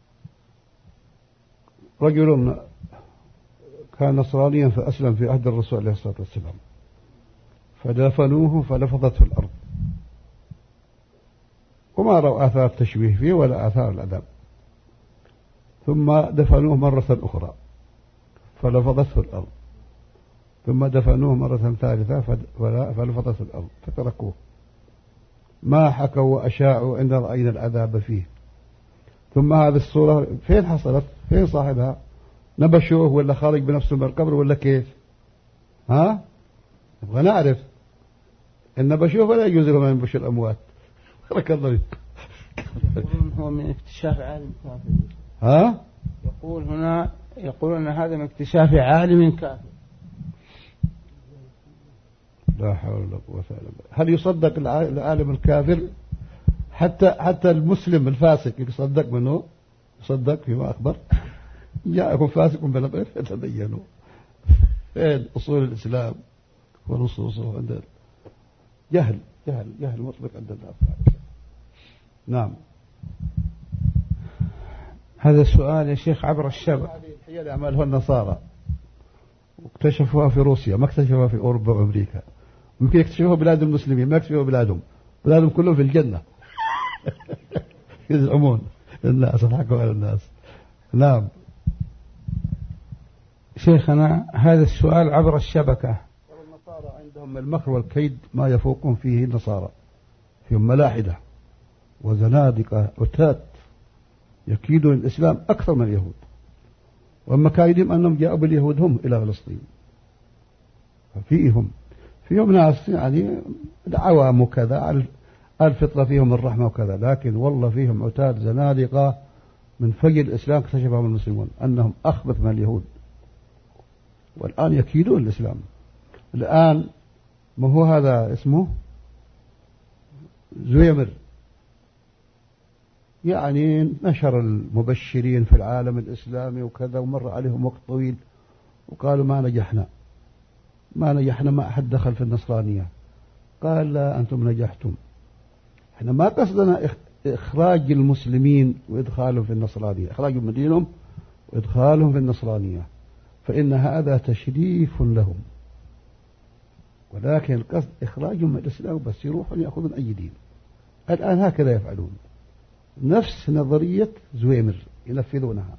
رجل كان نصرانيا فأسلم في عهد الرسول عليه الصلاة والسلام، فدفنوه فلفظته الأرض، وما رأوا آثار التشويه فيه ولا آثار العذاب، ثم دفنوه مرة أخرى فلفظته الأرض، ثم دفنوه مرة ثالثة فلفظته الأرض، فتركوه. ما حكوا وأشاعوا إن رأينا العذاب فيه. ثم هذه الصورة فين حصلت؟ فين صاحبها؟ نبشوه ولا خارج بنفسه من القبر ولا كيف؟ ها؟ نبغى نعرف. إن نبشوه فلا يجوز لهم أن ينبشوا الأموات. بارك الله فيك. يقولون هو من اكتشاف عالم كافر. ها؟ يقول أن هذا من اكتشاف عالم كافر. لا حول ولا قوة إلا بالله. هل يصدق العالم الكافر؟ حتى المسلم الفاسق يصدق منه؟ يصدق فيما أخبر؟ جاءكم فاسق بنبأ فتبينوا. فين أصول الإسلام ونصوصه عند جهل مطلق عند الناس. نعم. هذا السؤال يا شيخ عبر الشبكة. هذه الحيل عملها النصارى واكتشفوها في روسيا، ما اكتشفوها في أوروبا وأمريكا. ممكن يكتشفوها بلاد المسلمين، ما يكتشفوها بلادهم كلهم في الجنة. يزعمون الناس يضحكوا على الناس. نعم. شيخنا هذا السؤال عبر الشبكة. النصارى عندهم المكر والكيد ما يفوقون فيه النصارى، فيهم ملاحدة وزنادقة وتات يكيدون الإسلام أكثر من اليهود، ومكايدهم أنهم جاءوا باليهود هم إلى فلسطين. فيهم ناس يعني عوام وكذا، الفطرة فيهم الرحمة وكذا، لكن والله فيهم عتاد زنادقة من فجر الإسلام اكتشفهم المسلمون أنهم أخبث من اليهود، والآن يكيدون الإسلام. الآن ما هو هذا اسمه زويمر، يعني نشر المبشرين في العالم الإسلامي وكذا، ومر عليهم وقت طويل وقالوا ما نجحنا، ما أحد دخل في النصرانية. قال لا، أنتم نجحتم، احنا ما قصدنا إخراج المسلمين وإدخالهم في النصرانية، إخراجهم من دينهم وإدخالهم في النصرانية، فإن هذا تشريف لهم، ولكن القصد إخراجهم من الإسلام بس، يروحون يأخذون أي دين. الآن هكذا يفعلون، نفس نظرية زويمر ينفذونها،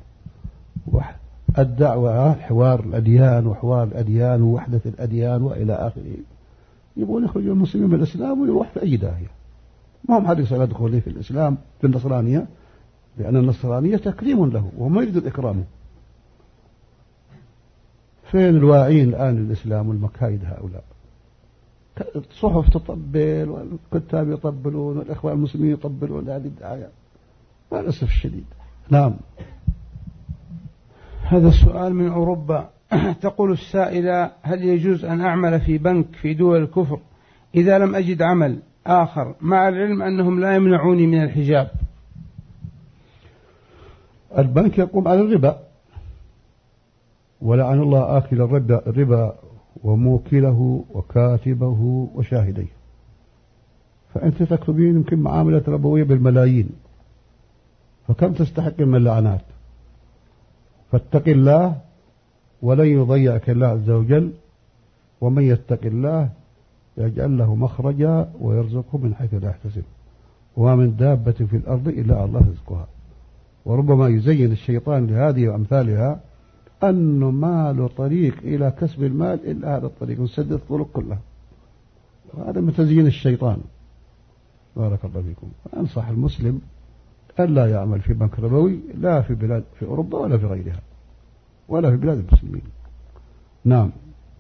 الدعوة حوار الأديان وحوار الأديان ووحدة الأديان وإلى آخره، يبغون يخرجوا المسلمين من الإسلام ويروح في أي داهية. ما هم حريص على دخوله في الإسلام في النصرانية، لأن النصرانية تكريم له وهم ما يريدون إكرامه. فين الواعين الآن للإسلام والمكايد هؤلاء؟ الصحف تطبل والكتاب يطبلون والإخوان المسلمين يطبلون هذه الدعاية، للأسف الشديد. نعم. هذا السؤال من أوروبا. تقول السائلة: هل يجوز أن أعمل في بنك في دول الكفر إذا لم أجد عمل آخر، مع العلم أنهم لا يمنعوني من الحجاب؟ البنك يقوم على الربا، ولعن الله آكل الربا وموكله وكاتبه وشاهديه. فأنت تكتبين يمكن معاملة ربوية بالملايين، فكم تستحق من اللعنات؟ فاتق الله ولن يضيعك الله عز وجل، ومن يتق الله يجعل له مخرجا ويرزقه من حيث لا يحتسب، وما من دابة في الأرض إلا الله رزقها. وربما يزين الشيطان لهذه وأمثالها أنه ما له طريق إلى كسب المال إلا هذا الطريق، وسد الطرق كلها، وهذا من تزيين الشيطان. بارك الله فيكم. أنصح المسلم ألا يعمل في بنك ربوي، لا في بلاد في أوروبا ولا في غيرها ولا في بلاد المسلمين. نعم.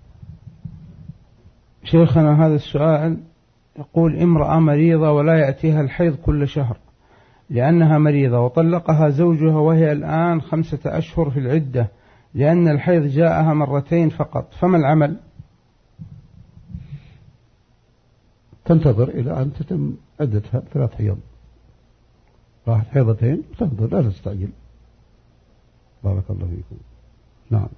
شيخنا هذا السؤال يقول: امرأة مريضة ولا يأتيها الحيض كل شهر لأنها مريضة، وطلقها زوجها وهي الآن 5 أشهر في العدة لأن الحيض جاءها مرتين فقط، فما العمل؟ تنتظر إلى أن تتم عدتها 3 حيض، راحت حيضتين تنتظر، لا تستعجل. بارك الله فيكم. نعم.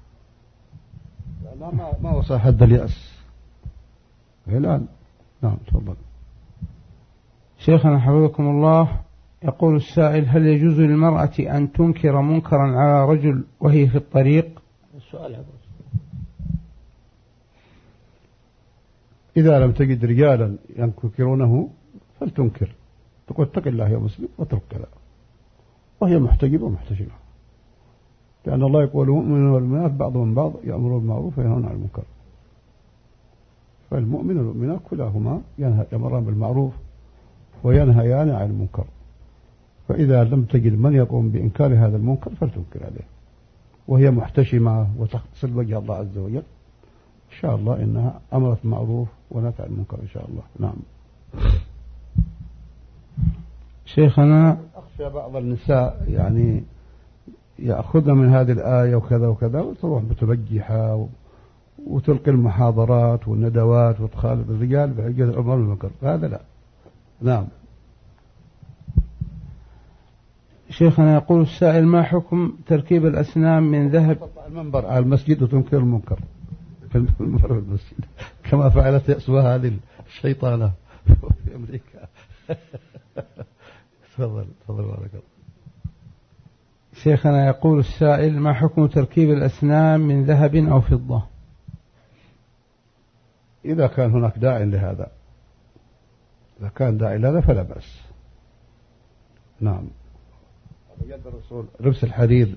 ما وصل حد اليأس الآن. نعم تفضل. شيخنا حفظكم الله، يقول السائل: هل يجوز للمرأة أن تنكر منكرا على رجل وهي في الطريق؟ السؤال إذا لم تجد رجالا ينكرونه فلتنكر، تقول اتق الله يا مسلم واترك كذا، وهي محتجبة ومحتشمة، لأن الله يقول: المؤمن والمؤمنات بعضهم بعض يأمرون بالمعروف وينهون عن المنكر. فالمؤمن والمؤمنات كلاهما يأمران بالمعروف وينهيان عن المنكر، فإذا لم تجد من يقوم بإنكار هذا المنكر فلتنكر عليه، وهي محتشمة وتغسل وجه الله عز وجل، إن شاء الله إنها أمرت معروف ونهت عن المنكر إن شاء الله. نعم. شيخنا، أخشى بعض النساء يعني يأخذن من هذه الآية وكذا وكذا وتروح متبجحة وتلقي المحاضرات والندوات وتخالف الرجال بحجة الأمر والمنكر، هذا لا. نعم. شيخنا يقول السائل: ما حكم تركيب الأسنان من ذهب؟ تطلع المنبر على المسجد وتنكر المنكر في المنبر في المسجد كما فعلت يأسوها هذه الشيطانة في أمريكا. تفضل بارك الله. شيخنا يقول السائل: ما حكم تركيب الأسنان من ذهب أو فضة؟ إذا كان هناك داع لهذا، إذا كان داعي لهذا فلا بأس. نعم. يد الرسول لبس الحرير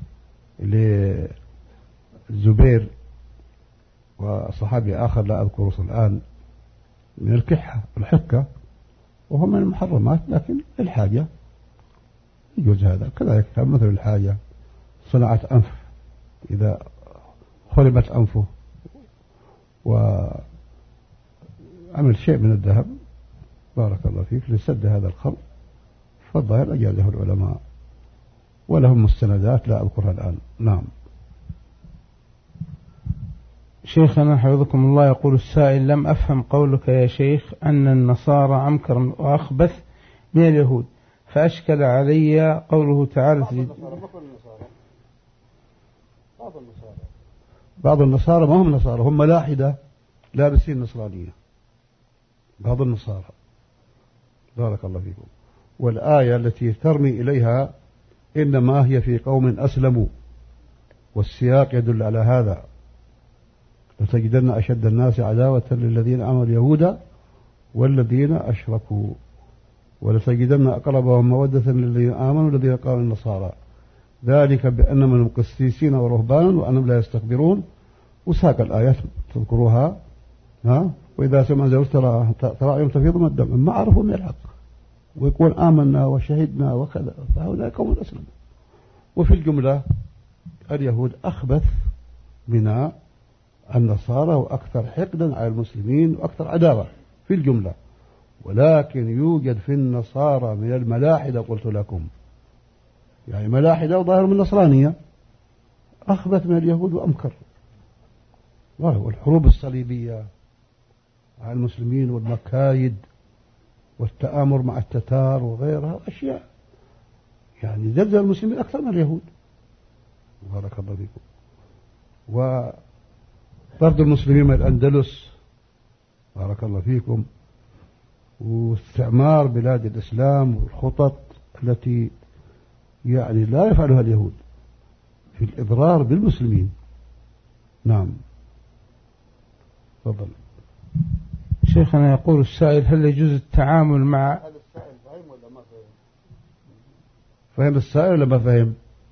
للزبير وصحابي آخر لا أذكر الآن من الكحة الحكة، وهو من المحرمات، لكن الحاجة يجوز هذا. كذلك مثل الحاجة صناعة أنف، إذا خرمت أنفه وعمل شيء من الذهب بارك الله فيك لسد هذا الخلط، فالظاهر أجازه العلماء ولهم مستندات لا أذكرها الآن. نعم. شيخنا حفظكم الله، يقول السائل: لم أفهم قولك يا شيخ أن النصارى أمكر وأخبث من اليهود، فأشكل علي قوله تعالى: بعض النصارى ما هم نصارى، هم ملاحدة لابسين نصرانية، بعض النصارى. بارك الله فيكم. والآية التي ترمي إليها إنما هي في قوم أسلموا، والسياق يدل على هذا: لتجدن أشد الناس عداوة للذين آمنوا اليهود والذين أشركوا، ولتجدن أقربهم مودة للذين آمنوا الذين قالوا النصارى، ذلك بأن منهم قسيسين ورهبانا وأنهم لا يستكبرون. وساق الآيات تذكروها. وإذا سمع زوج ترى يوم تفيض من الدم ما عرفوا من الحق، ويقول آمنا وشهدنا وكذا، فهؤلاء قوم أسلموا. وفي الجملة اليهود أخبث من النصارى وأكثر حقدا على المسلمين وأكثر عداوة في الجملة، ولكن يوجد في النصارى من الملاحدة قلت لكم، يعني ملاحدة وظاهر من النصرانية أخبث من اليهود وأمكر. والحروب الصليبية على المسلمين والمكايد والتآمر مع التتار وغيرها أشياء يعني زلزل المسلمين أكثر من اليهود. بارك الله فيكم. وطرد المسلمين من الأندلس بارك الله فيكم، واستعمار بلاد الإسلام والخطط التي يعني لا يفعلها اليهود في الإضرار بالمسلمين. نعم تفضل. شيخنا يقول السائل: هل يجوز التعامل مع هذا السائل فهم ولا ما فهم؟ فهم السائل ولا ما فهم؟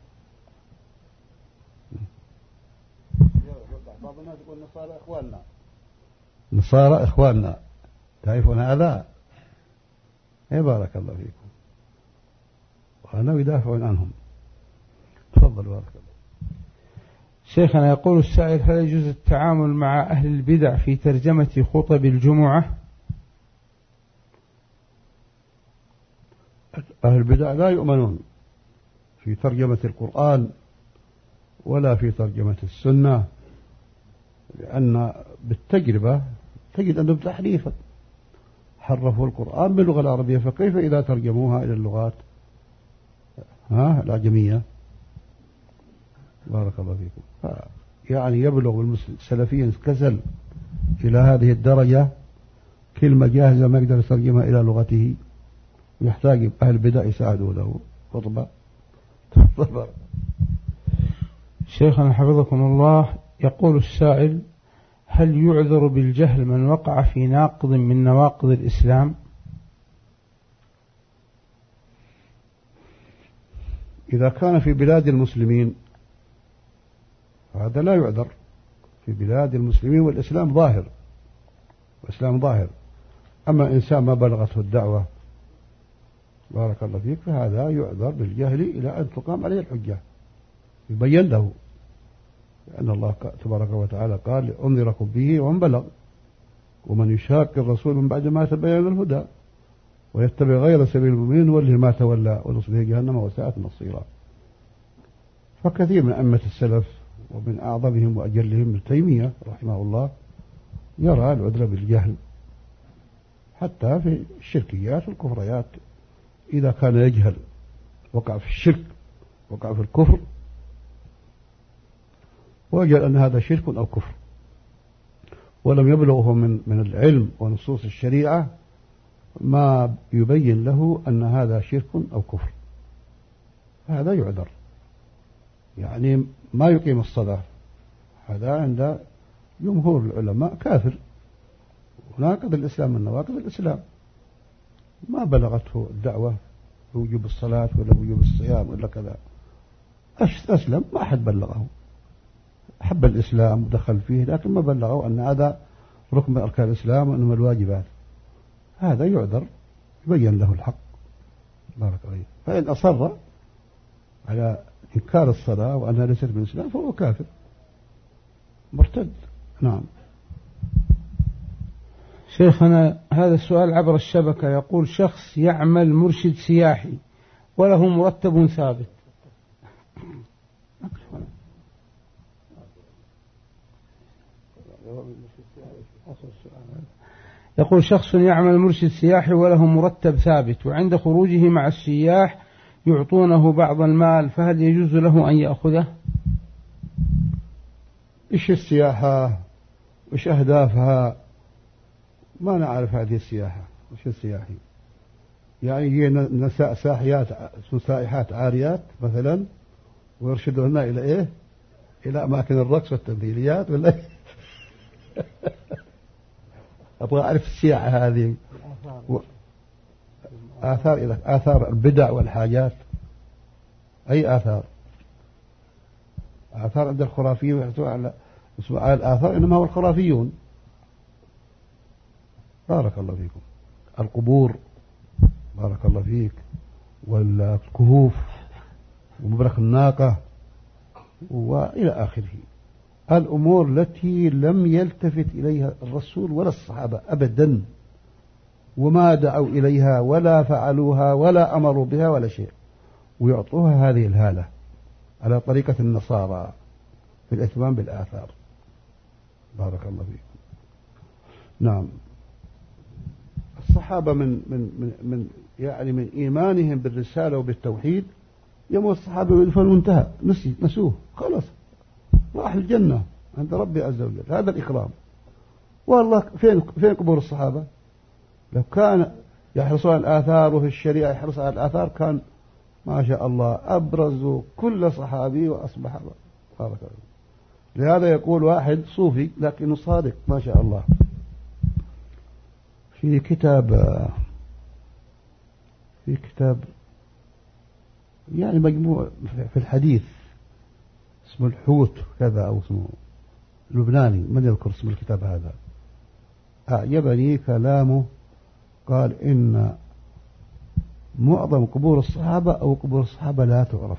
بعض الناس يقول نصارى إخواننا، نصارى إخواننا، تعرفون هذا؟ إيه بارك الله فيكم، وأنا يدافعون عنهم. تفضل بارك الله. شيخنا يقول السائل: هل يجوز التعامل مع أهل البدع في ترجمة خطب الجمعة؟ أهل البدع لا يؤمنون في ترجمة القرآن ولا في ترجمة السنة، لأن بالتجربة تجد أنهم تحريفا، حرفوا القرآن باللغة العربية، فكيف إذا ترجموها إلى اللغات الأعجمية؟ بارك الله فيكم. يعني يبلغ المسلم سلفيا كسل إلى هذه الدرجة، كلمة جاهزة ما يقدر يترجمها إلى لغته، ويحتاج أهل البدع يساعدوا له خطبة. شيخنا حفظكم الله، يقول السائل: هل يعذر بالجهل من وقع في ناقض من نواقض الإسلام؟ إذا كان في بلاد المسلمين هذا لا يعذر، في بلاد المسلمين والإسلام ظاهر، والإسلام ظاهر. أما إنسان ما بلغته الدعوة بارك الله فيك فهذا يعذر بالجهل إلى أن تقام عليه الحجة، يبين له، لأن الله تبارك وتعالى قال: أنذركم به ومن بلغ، ومن يشاق الرسول من بعد ما تبين الهدى ويتبع غير سبيل المؤمنين نوله ما تولى ونصله جهنم وساءت مصيرا. فكثير من أئمة السلف ومن أعظمهم وأجلهم ابن تيمية رحمه الله يرى العذر بالجهل حتى في الشركيات والكفريات، إذا كان يجهل وقع في الشرك وقع في الكفر وجد أن هذا شرك أو كفر ولم يبلغه من العلم ونصوص الشريعة ما يبين له أن هذا شرك أو كفر، هذا يعذر. يعني ما يقيم الصلاة هذا عند جمهور العلماء كافر، وناقض الإسلام من نواقض الإسلام، ما بلغته الدعوة بوجوب الصلاة ولا بوجوب الصيام ولا كذا، أسلم ما أحد بلغه، حب الإسلام ودخل فيه لكن ما بلغه أن هذا ركن من أركان الإسلام وأنه من الواجبات، هذا يعذر يبين له الحق بارك الله. فإن أصر على إنكار الصلاة وأنها ليست من الإسلام فهو كافر مرتد. نعم. شيخنا هذا السؤال عبر الشبكة، يقول: شخص يعمل مرشد سياحي وله مرتب ثابت، يقول: شخص يعمل مرشد سياحي وله مرتب ثابت، وعند خروجه مع السياح يعطونه بعض المال، فهل يجوز له أن يأخذه؟ إيش السياحة وإيش أهدافها؟ ما نعرف هذه السياحة وإيش السياحي، يعني هي نساء سائحات عاريات مثلا ويرشدوننا إلى إيه؟ إلى أماكن الرقص والتمثيليات ولا أبغى أعرف السياحة هذه آثار البدع والحاجات. أي آثار عند الخرافيين ويحتوى على الآثار، إنما هو الخرافيون بارك الله فيكم، القبور بارك الله فيك، والكهوف ومبرك الناقة وإلى آخره، الأمور التي لم يلتفت إليها الرسول ولا الصحابة أبدا، وما دعوا إليها ولا فعلوها ولا أمروا بها ولا شيء، ويعطوها هذه الهالة على طريقة النصارى في الاهتمام بالآثار بارك الله فيكم. نعم. الصحابة من يعني من إيمانهم بالرسالة وبالتوحيد، يوم الصحابة يدفنوا انتهى، نسوه خلاص، راح الجنة عند ربي عز وجل. هذا الإكرام. والله فين قبور الصحابة؟ لو كان يحرصون على الآثار وفي الشريعة يحرص على الآثار كان ما شاء الله أبرزوا كل صحابي وأصبح بارك الله. لهذا يقول واحد صوفي لكنه صادق ما شاء الله في كتاب يعني مجموع في الحديث اسمه الحوت كذا أو اسمه لبناني من يذكر اسم الكتاب هذا. أعجبني كلامه. قال إن معظم قبور الصحابة أو قبور الصحابة لا تعرف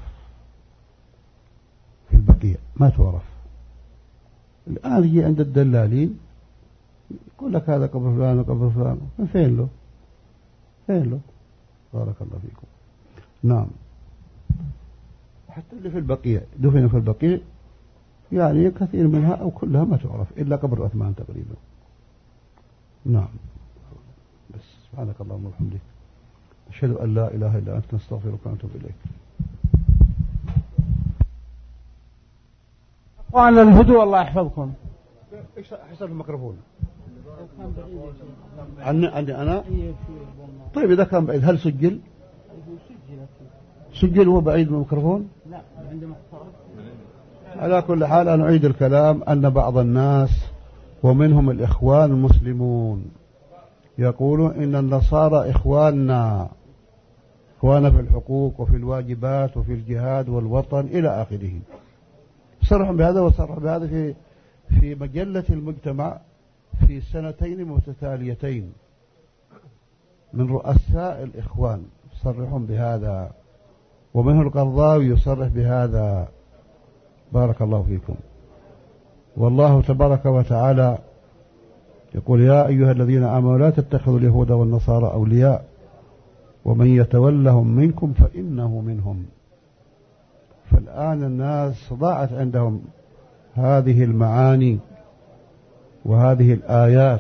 في البقيع ما تعرف. الآن يجي عند الدلالين يقول لك هذا قبر فلان وقبر فلان فين له بارك الله فيكم. نعم حتى اللي في البقيع دفن في البقيع يعني كثير منها أو كلها ما تعرف إلا قبر عثمان تقريبا. نعم بس سبحانك اللهم وبحمدك أشهد أن لا إله إلا أنت نستغفرك ونتوب إليك. وعلى الهدوء الله يحفظكم. إيش حسب الميكروفون عندي أنا. طيب إذا كان بعيد هل سجل هو بعيد من الميكروفون؟ لا عندما على كل حال أنا أعيد الكلام أن بعض الناس ومنهم الإخوان المسلمون يقولون إن النصارى إخواننا في الحقوق وفي الواجبات وفي الجهاد والوطن إلى آخره. صرح بهذا وصرح بهذا في مجلة المجتمع في سنتين متتاليتين من رؤساء الإخوان صرحهم بهذا ومنه القرضاوي يصرح بهذا. بارك الله فيكم. والله تبارك وتعالى يقول يا أيها الذين آمنوا لا تتخذوا اليهود والنصارى أولياء ومن يتولهم منكم فإنه منهم. فالآن الناس ضاعت عندهم هذه المعاني وهذه الآيات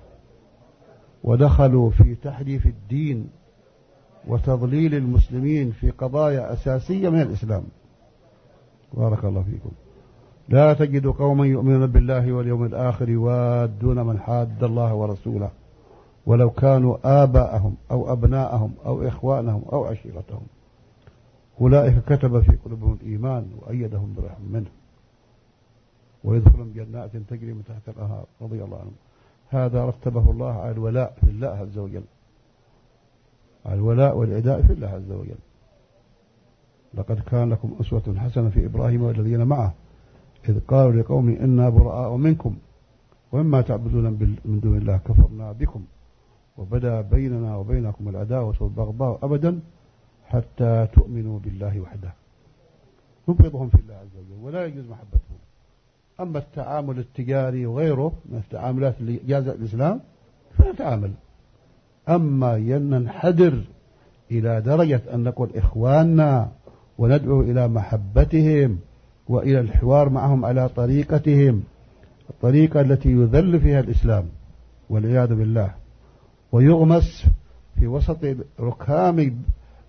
ودخلوا في تحريف الدين وتضليل المسلمين في قضايا أساسية من الإسلام. بارك الله فيكم. لا تجد قوما يؤمنون بالله واليوم الآخر يوادون من حاد الله ورسوله ولو كانوا آباءهم أو أبناءهم أو إخوانهم أو عشيرتهم أولئك كتب في قلوبهم الإيمان وأيدهم برحم منه ويدخلون جنات تجري من تحت الأنهار رضي الله عنهم. هذا رتبه الله على الولاء في الله عز وجل، على الولاء والعداء في الله عز وجل. لقد كان لكم أسوة حسنة في إبراهيم والذين معه إذ قالوا لقوم إنا براء منكم ومما تعبدون من دون الله كفرنا بكم وبدا بيننا وبينكم العداوة والبغضاء أبدا حتى تؤمنوا بالله وحده. نبغضهم في الله عز وجل ولا يجوز محبتهم. أما التعامل التجاري وغيره من التعاملات اللي جاز الإسلام فنتعامل. أما ننحدر إلى درجة أن نقول إخواننا وندعو إلى محبتهم وإلى الحوار معهم على طريقتهم، الطريقة التي يذل فيها الإسلام والعياذ بالله ويغمس في وسط ركام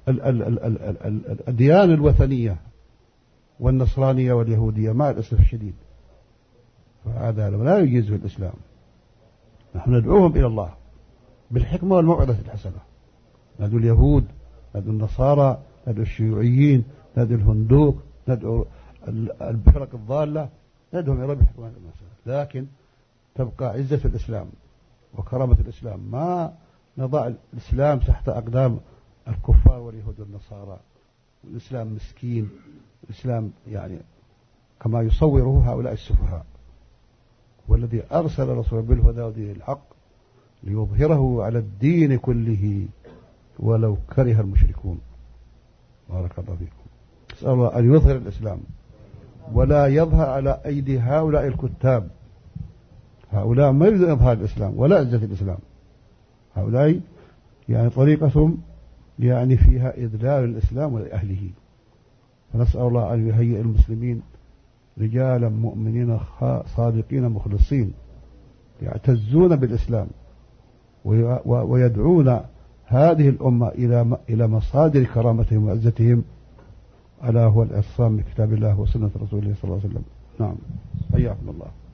الديانة الوثنية والنصرانية واليهودية مع الأسف الشديد. فهذا لا يجوز في الإسلام. نحن ندعوهم إلى الله بالحكمة والموعظة الحسنة. ندعو اليهود، ندعو النصارى، ندعو الشيوعيين، ندعو الهندوك، ندعو الفرق الضالة، ندعوهم إلى بالحكمة والموعظة. لكن تبقى عزة الإسلام وكرامة الإسلام. ما نضع الإسلام تحت أقدام الكفار واليهود والنصارى. الإسلام مسكين، الإسلام يعني كما يصوره هؤلاء السفهاء. والذي أرسل رسوله بالهدى ودين الحق ليظهره على الدين كله ولو كره المشركون. بارك الله فيكم. أسأل الله أن يظهر الإسلام ولا يظهر على أيدي هؤلاء الكتاب. هؤلاء ما يريدون إظهار الإسلام ولا عزة الإسلام. هؤلاء يعني طريقتهم يعني فيها إذلال الإسلام ولأهله. فنسأل الله أن يهيئ المسلمين رجالا مؤمنين صادقين مخلصين يعتزون بالإسلام ويدعون هذه الأمة إلى مصادر كرامتهم وعزتهم، ألا هو الإعتصام بكتاب الله وسنة رسوله صلى الله عليه وسلم. نعم، حياكم الله.